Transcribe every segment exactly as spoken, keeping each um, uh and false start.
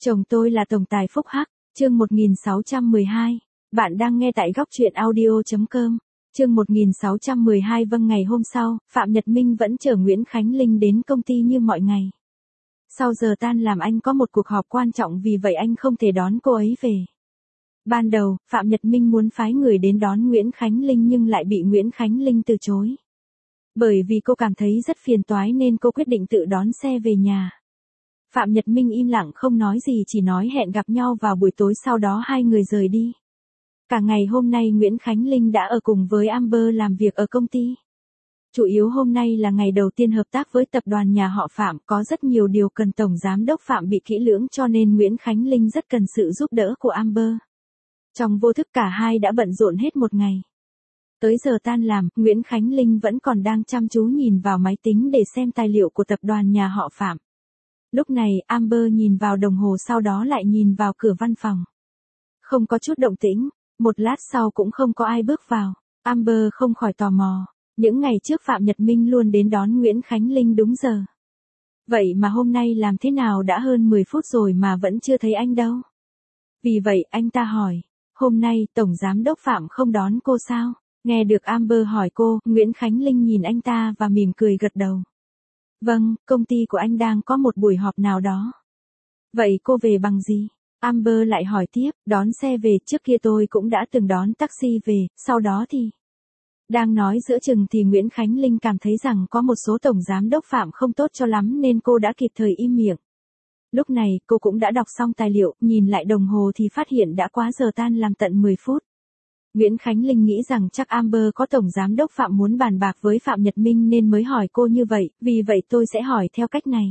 Chồng tôi là tổng tài Phúc Hắc, chương một nghìn sáu trăm mười hai. Bạn đang nghe tại góc truyện audio chấm com. Chương một nghìn sáu trăm mười hai. Vâng, ngày hôm sau, Phạm Nhật Minh vẫn chở Nguyễn Khánh Linh đến công ty như mọi ngày. Sau giờ tan làm anh có một cuộc họp quan trọng, vì vậy anh không thể đón cô ấy về. Ban đầu, Phạm Nhật Minh muốn phái người đến đón Nguyễn Khánh Linh nhưng lại bị Nguyễn Khánh Linh từ chối. Bởi vì cô cảm thấy rất phiền toái nên cô quyết định tự đón xe về nhà. Phạm Nhật Minh im lặng không nói gì, chỉ nói hẹn gặp nhau vào buổi tối, sau đó hai người rời đi. Cả ngày hôm nay Nguyễn Khánh Linh đã ở cùng với Amber làm việc ở công ty. Chủ yếu hôm nay là ngày đầu tiên hợp tác với tập đoàn nhà họ Phạm, có rất nhiều điều cần Tổng Giám đốc Phạm bị kỹ lưỡng, cho nên Nguyễn Khánh Linh rất cần sự giúp đỡ của Amber. Trong vô thức cả hai đã bận rộn hết một ngày. Tới giờ tan làm, Nguyễn Khánh Linh vẫn còn đang chăm chú nhìn vào máy tính để xem tài liệu của tập đoàn nhà họ Phạm. Lúc này, Amber nhìn vào đồng hồ, sau đó lại nhìn vào cửa văn phòng. Không có chút động tĩnh, một lát sau cũng không có ai bước vào. Amber không khỏi tò mò. Những ngày trước Phạm Nhật Minh luôn đến đón Nguyễn Khánh Linh đúng giờ. Vậy mà hôm nay làm thế nào đã hơn mười phút rồi mà vẫn chưa thấy anh đâu? Vì vậy anh ta hỏi, hôm nay Tổng Giám đốc Phạm không đón cô sao? Nghe được Amber hỏi cô, Nguyễn Khánh Linh nhìn anh ta và mỉm cười gật đầu. Vâng, công ty của anh đang có một buổi họp nào đó. Vậy cô về bằng gì? Amber lại hỏi tiếp, đón xe về, trước kia tôi cũng đã từng đón taxi về, sau đó thì... Đang nói giữa chừng thì Nguyễn Khánh Linh cảm thấy rằng có một số Tổng Giám đốc Phạm không tốt cho lắm nên cô đã kịp thời im miệng. Lúc này cô cũng đã đọc xong tài liệu, nhìn lại đồng hồ thì phát hiện đã quá giờ tan làm tận mười phút. Nguyễn Khánh Linh nghĩ rằng chắc Amber có Tổng Giám đốc Phạm muốn bàn bạc với Phạm Nhật Minh nên mới hỏi cô như vậy, vì vậy tôi sẽ hỏi theo cách này.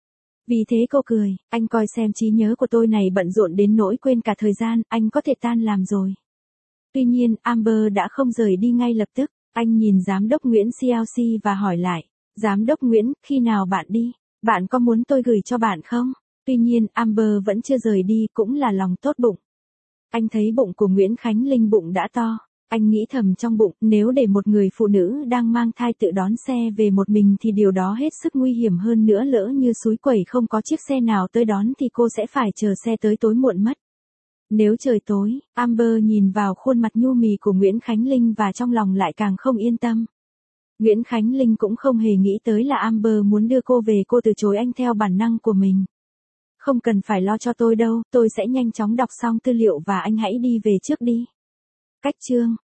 Vì thế cô cười, anh coi xem trí nhớ của tôi này bận rộn đến nỗi quên cả thời gian, anh có thể tan làm rồi. Tuy nhiên, Amber đã không rời đi ngay lập tức, anh nhìn Giám đốc Nguyễn xê lờ xê và hỏi lại, Giám đốc Nguyễn, khi nào bạn đi? Bạn có muốn tôi gửi cho bạn không? Tuy nhiên, Amber vẫn chưa rời đi, cũng là lòng tốt bụng. Anh thấy bụng của Nguyễn Khánh Linh bụng đã to, anh nghĩ thầm trong bụng, nếu để một người phụ nữ đang mang thai tự đón xe về một mình thì điều đó hết sức nguy hiểm, hơn nữa lỡ như xúi quẩy không có chiếc xe nào tới đón thì cô sẽ phải chờ xe tới tối muộn mất. Nếu trời tối, Amber nhìn vào khuôn mặt nhu mì của Nguyễn Khánh Linh và trong lòng lại càng không yên tâm. Nguyễn Khánh Linh cũng không hề nghĩ tới là Amber muốn đưa cô về, cô từ chối anh theo bản năng của mình. Không cần phải lo cho tôi đâu, tôi sẽ nhanh chóng đọc xong tư liệu và anh hãy đi về trước đi. Cách chương